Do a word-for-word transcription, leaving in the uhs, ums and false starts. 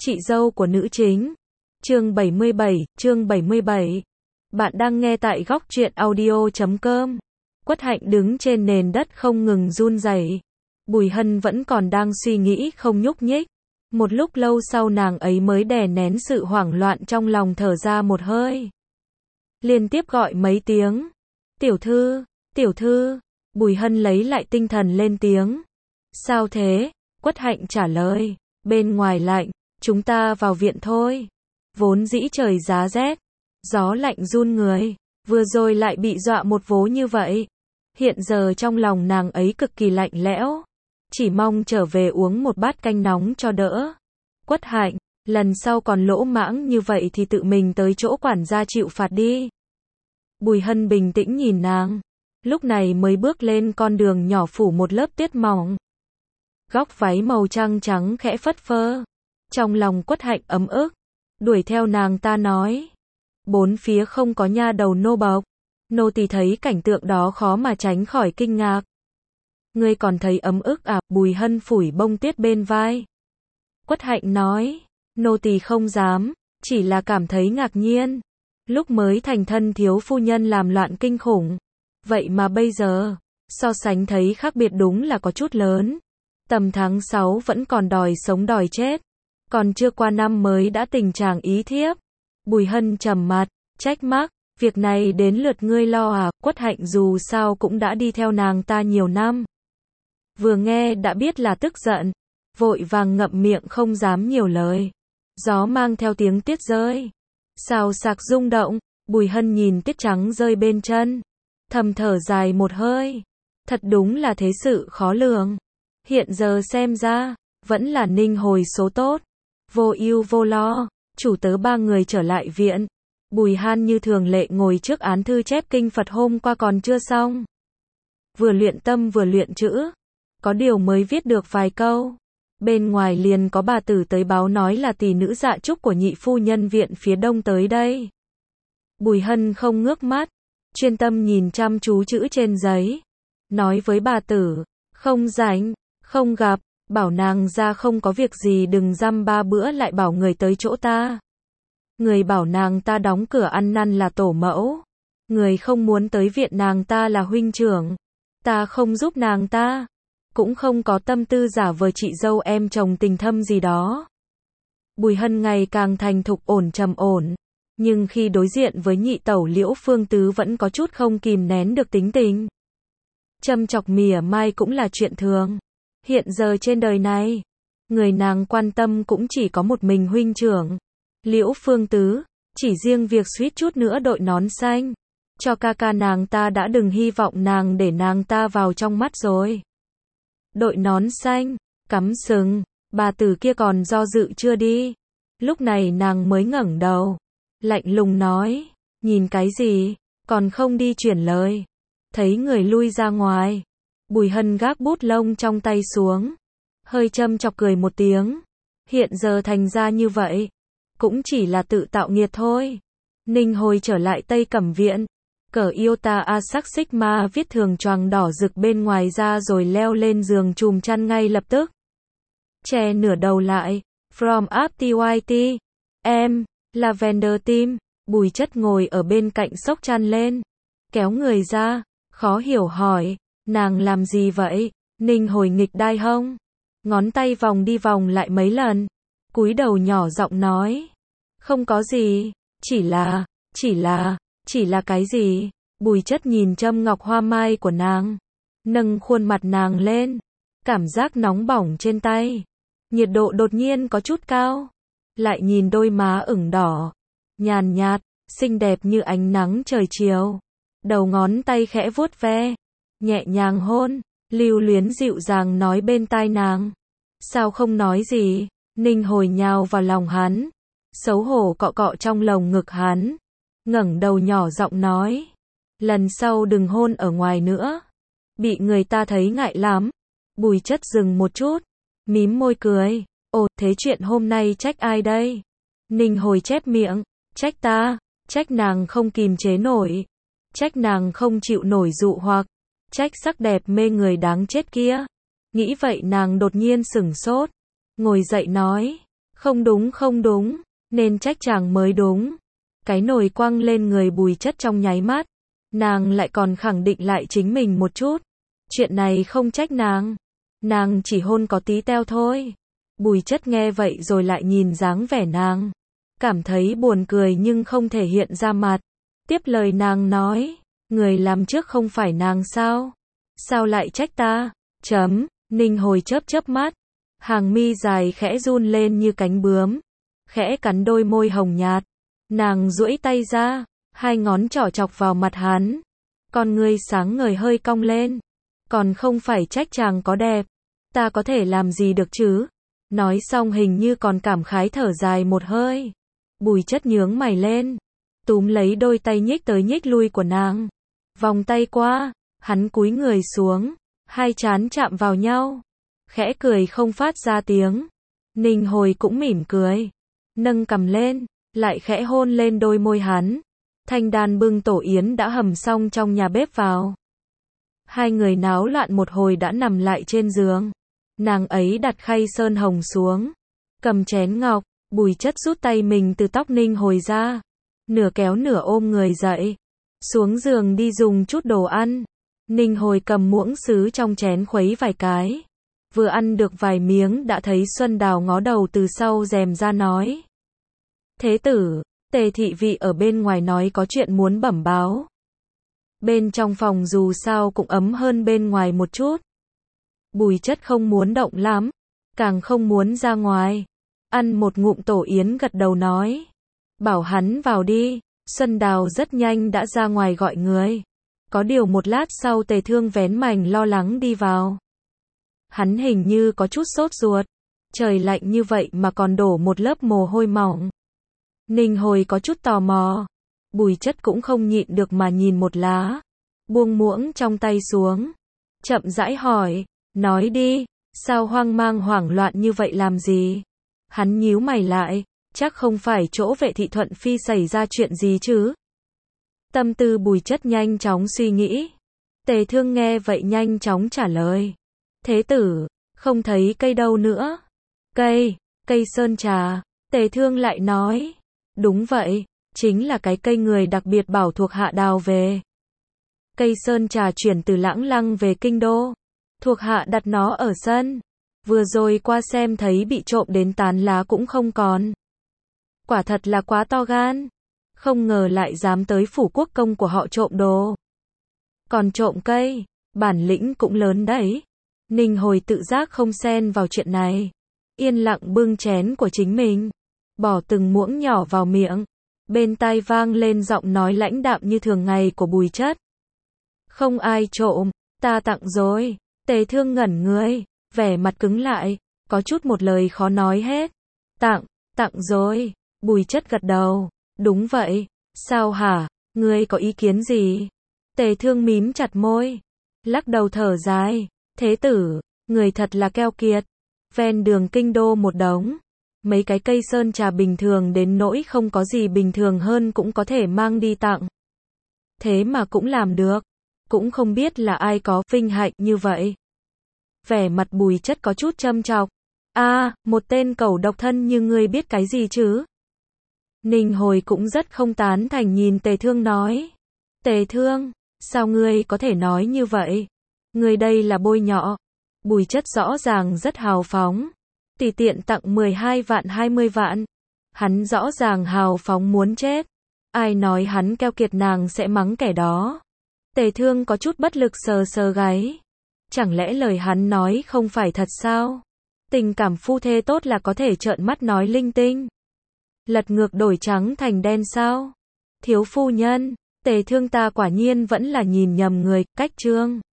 Chị dâu của nữ chính. Chương bảy mươi bảy, chương bảy mươi bảy. Bạn đang nghe tại góc truyện audio chấm com. Quất Hạnh đứng trên nền đất không ngừng run rẩy. Bùi Hân vẫn còn đang suy nghĩ không nhúc nhích. Một lúc lâu sau nàng ấy mới đè nén sự hoảng loạn trong lòng, thở ra một hơi. Liên tiếp gọi mấy tiếng. Tiểu thư, tiểu thư. Bùi Hân lấy lại tinh thần lên tiếng. Sao thế? Quất Hạnh trả lời. Bên ngoài lạnh, chúng ta vào viện thôi. Vốn dĩ trời giá rét, gió lạnh run người, vừa rồi lại bị dọa một vố như vậy. Hiện giờ trong lòng nàng ấy cực kỳ lạnh lẽo, chỉ mong trở về uống một bát canh nóng cho đỡ. Quất Hạnh, lần sau còn lỗ mãng như vậy thì tự mình tới chỗ quản gia chịu phạt đi. Bùi Hân bình tĩnh nhìn nàng, lúc này mới bước lên con đường nhỏ phủ một lớp tuyết mỏng. Góc váy màu trắng trắng khẽ phất phơ. Trong lòng Quất Hạnh ấm ức, đuổi theo nàng ta nói. Bốn phía không có nha đầu nô bộc. Nô tỳ thấy cảnh tượng đó khó mà tránh khỏi kinh ngạc. Ngươi còn thấy ấm ức à? Bùi Hân phủi bông tuyết bên vai. Quất Hạnh nói, nô tỳ không dám, chỉ là cảm thấy ngạc nhiên. Lúc mới thành thân thiếu phu nhân làm loạn kinh khủng. Vậy mà bây giờ, so sánh thấy khác biệt đúng là có chút lớn. Tầm tháng sáu vẫn còn đòi sống đòi chết. Còn chưa qua năm mới đã tình trạng ý thiếp. Bùi Hân trầm mặt, trách móc, việc này đến lượt ngươi lo à? Quất Hạnh dù sao cũng đã đi theo nàng ta nhiều năm. Vừa nghe đã biết là tức giận, vội vàng ngậm miệng không dám nhiều lời. Gió mang theo tiếng tuyết rơi, xào xạc rung động. Bùi Hân nhìn tuyết trắng rơi bên chân, thầm thở dài một hơi. Thật đúng là thế sự khó lường. Hiện giờ xem ra, vẫn là Ninh Hồi số tốt. Vô ưu vô lo, chủ tớ ba người trở lại viện. Bùi Hân như thường lệ ngồi trước án thư chép kinh Phật hôm qua còn chưa xong. Vừa luyện tâm vừa luyện chữ. Có điều mới viết được vài câu. Bên ngoài liền có bà tử tới báo nói là tỷ nữ Dạ Trúc của nhị phu nhân viện phía đông tới đây. Bùi Hân không ngước mắt, chuyên tâm nhìn chăm chú chữ trên giấy. Nói với bà tử, không rảnh, không gặp. Bảo nàng ra không có việc gì đừng dăm ba bữa lại bảo người tới chỗ ta. Người bảo nàng ta đóng cửa ăn năn là tổ mẫu. Người không muốn tới viện nàng ta là huynh trưởng. Ta không giúp nàng ta. Cũng không có tâm tư giả vờ chị dâu em chồng tình thâm gì đó. Bùi Hân ngày càng thành thục ổn trầm ổn. Nhưng khi đối diện với nhị tẩu Liễu Phương Tứ vẫn có chút không kìm nén được tính tình. Châm chọc mỉa mai cũng là chuyện thường. Hiện giờ trên đời này, người nàng quan tâm cũng chỉ có một mình huynh trưởng, Liễu Phương Tứ. Chỉ riêng việc suýt chút nữa đội nón xanh cho ca ca nàng ta đã đừng hy vọng nàng để nàng ta vào trong mắt rồi. Đội nón xanh, cắm sừng, bà tử kia còn do dự chưa đi. Lúc này nàng mới ngẩng đầu, lạnh lùng nói, nhìn cái gì, còn không đi chuyển lời. Thấy người lui ra ngoài, Bùi Hân gác bút lông trong tay xuống, hơi châm chọc cười một tiếng. Hiện giờ thành ra như vậy, cũng chỉ là tự tạo nghiệt thôi. Ninh Hồi trở lại Tây Cẩm Viện, cởi Iota Asac Sigma viết thường choàng đỏ rực bên ngoài ra rồi leo lên giường chùm chăn ngay lập tức. Che nửa đầu lại, From Up tê i tê, em, Lavender Team. Bùi Chất ngồi ở bên cạnh xốc chăn lên, kéo người ra, khó hiểu hỏi, nàng làm gì vậy? Ninh Hồi nghịch đai hông, ngón tay vòng đi vòng lại mấy lần, cúi đầu nhỏ giọng nói, không có gì, chỉ là, chỉ là, chỉ là cái gì? Bùi Chất nhìn châm ngọc hoa mai của nàng, nâng khuôn mặt nàng lên, cảm giác nóng bỏng trên tay, nhiệt độ đột nhiên có chút cao, lại nhìn đôi má ửng đỏ, nhàn nhạt, xinh đẹp như ánh nắng trời chiều, đầu ngón tay khẽ vuốt ve, nhẹ nhàng hôn, lưu luyến dịu dàng nói bên tai nàng. Sao không nói gì? Ninh Hồi nhào vào lòng hắn, xấu hổ cọ cọ trong lồng ngực hắn, ngẩng đầu nhỏ giọng nói, lần sau đừng hôn ở ngoài nữa, bị người ta thấy ngại lắm. Bùi Chất dừng một chút, mím môi cười, ồ, thế chuyện hôm nay trách ai đây? Ninh Hồi chép miệng, trách ta, trách nàng không kìm chế nổi, trách nàng không chịu nổi dụ hoặc, trách sắc đẹp mê người đáng chết kia. Nghĩ vậy nàng đột nhiên sửng sốt, ngồi dậy nói, Không đúng không đúng, nên trách chàng mới đúng. Cái nồi quăng lên người Bùi Chất trong nháy mắt. Nàng lại còn khẳng định lại chính mình một chút. Chuyện này không trách nàng. Nàng chỉ hôn có tí teo thôi. Bùi Chất nghe vậy rồi lại nhìn dáng vẻ nàng. Cảm thấy buồn cười nhưng không thể hiện ra mặt. Tiếp lời nàng nói. Người làm trước không phải nàng sao? Sao lại trách ta? Chấm, Ninh Hồi chớp chớp mắt. Hàng mi dài khẽ run lên như cánh bướm. Khẽ cắn đôi môi hồng nhạt. Nàng duỗi tay ra. Hai ngón trỏ chọc vào mặt hắn. Con ngươi sáng ngời hơi cong lên. Còn không phải trách chàng có đẹp. Ta có thể làm gì được chứ? Nói xong hình như còn cảm khái thở dài một hơi. Bùi Chất nhướng mày lên. Túm lấy đôi tay nhích tới nhích lui của nàng. Vòng tay qua. Hắn cúi người xuống. Hai trán chạm vào nhau. Khẽ cười không phát ra tiếng. Ninh Hồi cũng mỉm cười. Nâng cằm lên. Lại khẽ hôn lên đôi môi hắn. Thanh Đan bưng tổ yến đã hầm xong trong nhà bếp vào. Hai người náo loạn một hồi đã nằm lại trên giường. Nàng ấy đặt khay sơn hồng xuống. Cầm chén ngọc. Bùi Chất rút tay mình từ tóc Ninh Hồi ra. Nửa kéo nửa ôm người dậy. Xuống giường đi dùng chút đồ ăn. Ninh Hồi cầm muỗng sứ trong chén khuấy vài cái. Vừa ăn được vài miếng đã thấy Xuân Đào ngó đầu từ sau rèm ra nói. Thế tử, Tề thị vị ở bên ngoài nói có chuyện muốn bẩm báo. Bên trong phòng dù sao cũng ấm hơn bên ngoài một chút. Bùi Chất không muốn động lắm. Càng không muốn ra ngoài. Ăn một ngụm tổ yến gật đầu nói. Bảo hắn vào đi. Xuân Đào rất nhanh đã ra ngoài gọi người. Có điều một lát sau Tề Thương vén mành lo lắng đi vào. Hắn hình như có chút sốt ruột. Trời lạnh như vậy mà còn đổ một lớp mồ hôi mỏng. Ninh Hồi có chút tò mò. Bùi Chất cũng không nhịn được mà nhìn một lá. Buông muỗng trong tay xuống. Chậm rãi hỏi. Nói đi. Sao hoang mang hoảng loạn như vậy làm gì? Hắn nhíu mày lại. Chắc không phải chỗ Vệ thị Thuận Phi xảy ra chuyện gì chứ? Tâm tư Bùi Chất nhanh chóng suy nghĩ. Tề Thương nghe vậy nhanh chóng trả lời. Thế tử, không thấy cây đâu nữa. Cây, cây sơn trà. Tề Thương lại nói. Đúng vậy, chính là cái cây người đặc biệt bảo thuộc hạ đào về. Cây sơn trà chuyển từ Lãng Lăng về kinh đô. Thuộc hạ đặt nó ở sân. Vừa rồi qua xem thấy bị trộm đến tán lá cũng không còn. Quả thật là quá to gan. Không ngờ lại dám tới phủ quốc công của họ trộm đồ. Còn trộm cây, bản lĩnh cũng lớn đấy. Ninh Hồi tự giác không xen vào chuyện này. Yên lặng bưng chén của chính mình. Bỏ từng muỗng nhỏ vào miệng. Bên tai vang lên giọng nói lãnh đạm như thường ngày của Bùi Chất. Không ai trộm, ta tặng rồi. Tề Thương ngẩn người, vẻ mặt cứng lại, có chút một lời khó nói hết. Tặng, tặng rồi. Bùi Chất gật đầu. Đúng vậy. Sao hả? Ngươi có ý kiến gì? Tề Thương mím chặt môi. Lắc đầu thở dài. Thế tử, người thật là keo kiệt. Ven đường kinh đô một đống. Mấy cái cây sơn trà bình thường đến nỗi không có gì bình thường hơn cũng có thể mang đi tặng. Thế mà cũng làm được. Cũng không biết là ai có vinh hạnh như vậy. Vẻ mặt Bùi Chất có chút châm chọc. A, à, một tên cẩu độc thân như ngươi biết cái gì chứ? Ninh Hồi cũng rất không tán thành nhìn Tề Thương nói. Tề Thương, sao ngươi có thể nói như vậy? Ngươi đây là bôi nhọ. Bùi Chất rõ ràng rất hào phóng. Tùy tiện tặng mười hai vạn hai mươi vạn. Hắn rõ ràng hào phóng muốn chết. Ai nói hắn keo kiệt nàng sẽ mắng kẻ đó. Tề Thương có chút bất lực sờ sờ gáy. Chẳng lẽ lời hắn nói không phải thật sao? Tình cảm phu thê tốt là có thể trợn mắt nói linh tinh. Lật ngược đổi trắng thành đen sao? Thiếu phu nhân, Tề Thương ta quả nhiên vẫn là nhìn nhầm người, cách trương.